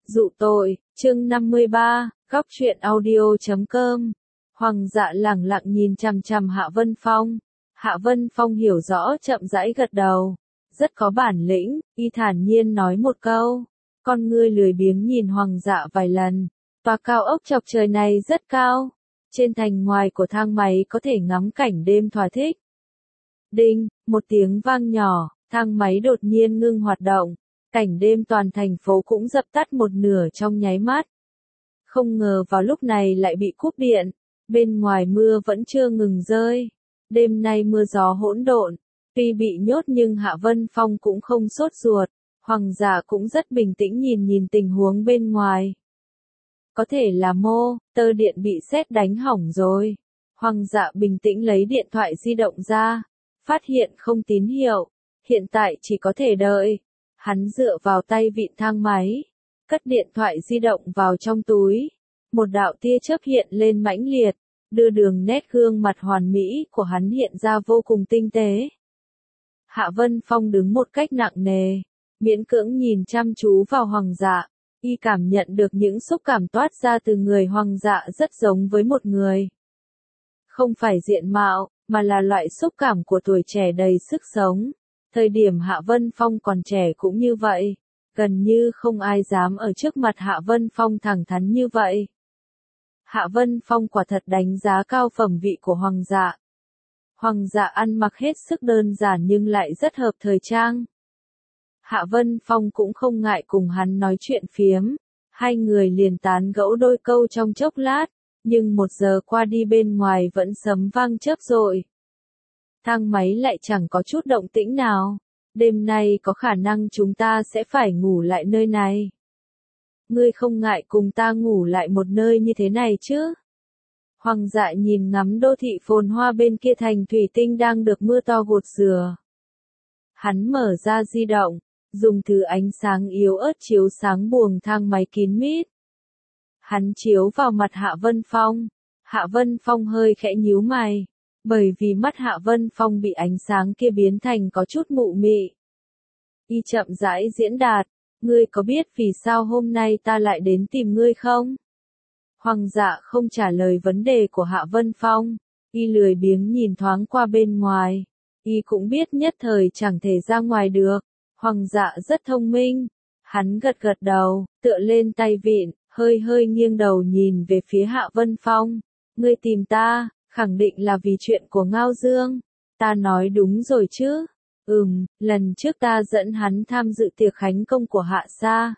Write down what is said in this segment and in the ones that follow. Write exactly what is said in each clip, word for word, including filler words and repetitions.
Dụ tội, chương năm mươi ba, góc truyện audio chấm com. Hoàng dạ lẳng lặng nhìn chằm chằm Hạ Vân Phong. Hạ Vân Phong hiểu rõ chậm rãi gật đầu. Rất có bản lĩnh, y thản nhiên nói một câu. Con ngươi lười biếng nhìn Hoàng dạ vài lần. Tòa cao ốc chọc trời này rất cao. Trên thành ngoài của thang máy có thể ngắm cảnh đêm thỏa thích. Đinh, một tiếng vang nhỏ, thang máy đột nhiên ngưng hoạt động. Cảnh đêm toàn thành phố cũng dập tắt một nửa trong nháy mắt. Không ngờ vào lúc này lại bị cúp điện, bên ngoài mưa vẫn chưa ngừng rơi. Đêm nay mưa gió hỗn độn, tuy bị nhốt nhưng Hạ Vân Phong cũng không sốt ruột, Hoàng dạ cũng rất bình tĩnh nhìn nhìn tình huống bên ngoài. Có thể là mô, tơ điện bị sét đánh hỏng rồi. Hoàng dạ bình tĩnh lấy điện thoại di động ra, phát hiện không tín hiệu, hiện tại chỉ có thể đợi. Hắn dựa vào tay vịn thang máy, cất điện thoại di động vào trong túi. Một đạo tia chớp hiện lên mãnh liệt, đưa đường nét gương mặt hoàn mỹ của hắn hiện ra vô cùng tinh tế. Hạ Vân Phong đứng một cách nặng nề, miễn cưỡng nhìn chăm chú vào Hoàng dạ, y cảm nhận được những xúc cảm toát ra từ người Hoàng dạ rất giống với một người. Không phải diện mạo, mà là loại xúc cảm của tuổi trẻ đầy sức sống. Thời điểm Hạ Vân Phong còn trẻ cũng như vậy, gần như không ai dám ở trước mặt Hạ Vân Phong thẳng thắn như vậy. Hạ Vân Phong quả thật đánh giá cao phẩm vị của Hoàng dạ. Hoàng dạ ăn mặc hết sức đơn giản nhưng lại rất hợp thời trang. Hạ Vân Phong cũng không ngại cùng hắn nói chuyện phiếm, hai người liền tán gẫu đôi câu trong chốc lát, nhưng một giờ qua đi bên ngoài vẫn sấm vang chớp rội. Thang máy lại chẳng có chút động tĩnh nào. Đêm nay có khả năng chúng ta sẽ phải ngủ lại nơi này. Ngươi không ngại cùng ta ngủ lại một nơi như thế này chứ? Hoàng dạ nhìn ngắm đô thị phồn hoa bên kia thành thủy tinh đang được mưa to gột rửa. Hắn mở ra di động, dùng thứ ánh sáng yếu ớt chiếu sáng buồng thang máy kín mít. Hắn chiếu vào mặt Hạ Vân Phong. Hạ Vân Phong hơi khẽ nhíu mày. Bởi vì mắt Hạ Vân Phong bị ánh sáng kia biến thành có chút mụ mị. Y chậm rãi diễn đạt, ngươi có biết vì sao hôm nay ta lại đến tìm ngươi không? Hoàng dạ không trả lời vấn đề của Hạ Vân Phong, y lười biếng nhìn thoáng qua bên ngoài. Y cũng biết nhất thời chẳng thể ra ngoài được, Hoàng dạ rất thông minh. Hắn gật gật đầu, tựa lên tay vịn, hơi hơi nghiêng đầu nhìn về phía Hạ Vân Phong. Ngươi tìm ta, khẳng định là vì chuyện của Ngao Dương. Ta nói đúng rồi chứ? Ừm, lần trước ta dẫn hắn tham dự tiệc khánh công của Hạ Sa.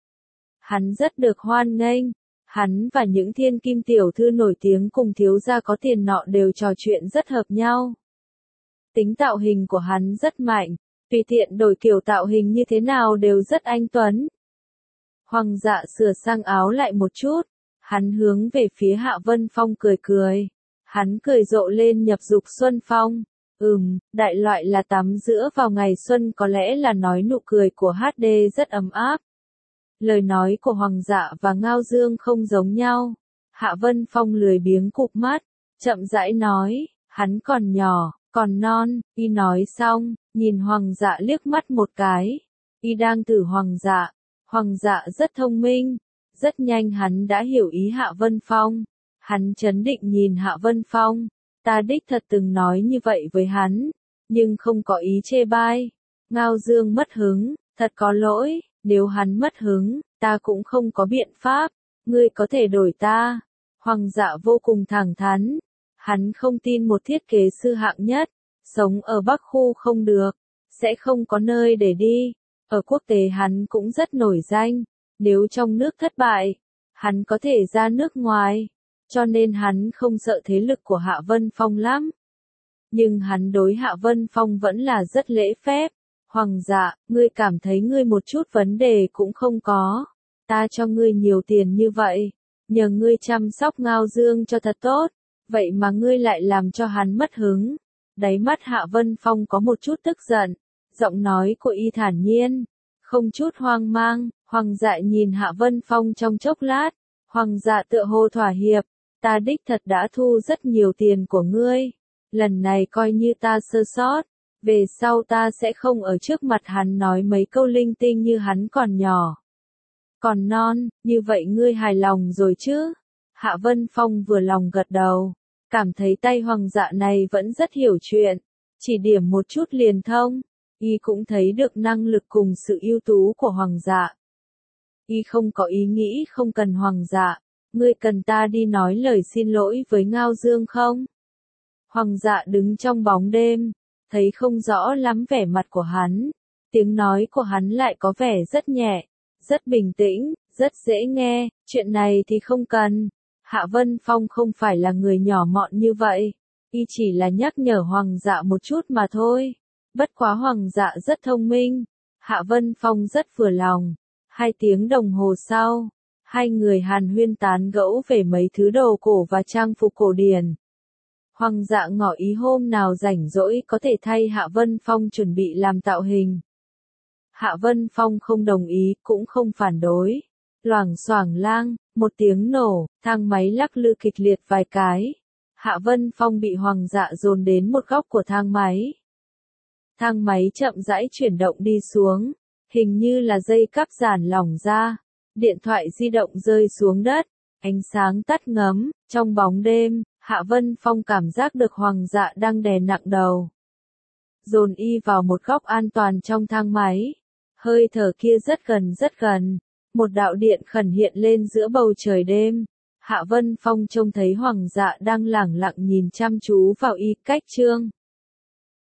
Hắn rất được hoan nghênh. Hắn và những thiên kim tiểu thư nổi tiếng cùng thiếu gia có tiền nọ đều trò chuyện rất hợp nhau. Tính tạo hình của hắn rất mạnh, tùy tiện đổi kiểu tạo hình như thế nào đều rất anh tuấn. Hoàng dạ sửa sang áo lại một chút, hắn hướng về phía Hạ Vân Phong cười cười. Hắn cười rộ lên nhập dục xuân phong. Ừm, đại loại là tắm giữa vào ngày xuân có lẽ là nói nụ cười của hát đê rất ấm áp. Lời nói của Hoàng dạ và Ngao Dương không giống nhau. Hạ Vân Phong lười biếng cụp mắt, chậm rãi nói, hắn còn nhỏ, còn non. Y nói xong, nhìn Hoàng dạ liếc mắt một cái. Y đang thử Hoàng dạ. Hoàng dạ rất thông minh. Rất nhanh hắn đã hiểu ý Hạ Vân Phong. Hắn chấn định nhìn Hạ Vân Phong, ta đích thật từng nói như vậy với hắn, nhưng không có ý chê bai. Ngao Dương mất hứng, thật có lỗi, nếu hắn mất hứng, ta cũng không có biện pháp, ngươi có thể đổi ta. Hoàng dạ vô cùng thẳng thắn, hắn không tin một thiết kế sư hạng nhất, sống ở Bắc khu không được, sẽ không có nơi để đi. Ở quốc tế hắn cũng rất nổi danh, nếu trong nước thất bại, hắn có thể ra nước ngoài. Cho nên hắn không sợ thế lực của Hạ Vân Phong lắm. Nhưng hắn đối Hạ Vân Phong vẫn là rất lễ phép. Hoàng dạ, ngươi cảm thấy ngươi một chút vấn đề cũng không có. Ta cho ngươi nhiều tiền như vậy, nhờ ngươi chăm sóc Ngao Dương cho thật tốt. Vậy mà ngươi lại làm cho hắn mất hứng. Đáy mắt Hạ Vân Phong có một chút tức giận. Giọng nói của y thản nhiên, không chút hoang mang. Hoàng dạ nhìn Hạ Vân Phong trong chốc lát. Hoàng dạ tựa hồ thỏa hiệp. Ta đích thật đã thu rất nhiều tiền của ngươi. Lần này coi như ta sơ sót. Về sau ta sẽ không ở trước mặt hắn nói mấy câu linh tinh như hắn còn nhỏ. còn non, như vậy ngươi hài lòng rồi chứ? Hạ Vân Phong vừa lòng gật đầu, cảm thấy tay Hoàng dạ này vẫn rất hiểu chuyện, chỉ điểm một chút liền thông, y cũng thấy được năng lực cùng sự ưu tú của Hoàng dạ. Y không có ý nghĩ không cần Hoàng dạ, ngươi cần ta đi nói lời xin lỗi với Ngao Dương không? Hoàng dạ đứng trong bóng đêm, thấy không rõ lắm vẻ mặt của hắn, tiếng nói của hắn lại có vẻ rất nhẹ, rất bình tĩnh, rất dễ nghe, chuyện này thì không cần. Hạ Vân Phong không phải là người nhỏ mọn như vậy, y chỉ là nhắc nhở Hoàng dạ một chút mà thôi. Bất quá Hoàng dạ rất thông minh, Hạ Vân Phong rất vừa lòng. Hai tiếng đồng hồ sau, hai người hàn huyên tán gẫu về mấy thứ đồ cổ và trang phục cổ điển. Hoàng dạ ngỏ ý hôm nào rảnh rỗi có thể thay Hạ Vân Phong chuẩn bị làm tạo hình. Hạ Vân Phong không đồng ý, cũng không phản đối. Loảng xoảng lang, một tiếng nổ, thang máy lắc lư kịch liệt vài cái. Hạ Vân Phong bị Hoàng dạ dồn đến một góc của thang máy. Thang máy chậm rãi chuyển động đi xuống, hình như là dây cáp giản lỏng ra. Điện thoại di động rơi xuống đất, ánh sáng tắt ngấm, trong bóng đêm, Hạ Vân Phong cảm giác được Hoàng dạ đang đè nặng đầu. Dồn y vào một góc an toàn trong thang máy. Hơi thở kia rất gần rất gần. Một đạo điện khẩn hiện lên giữa bầu trời đêm. Hạ Vân Phong trông thấy Hoàng dạ đang lẳng lặng nhìn chăm chú vào y, cách chương.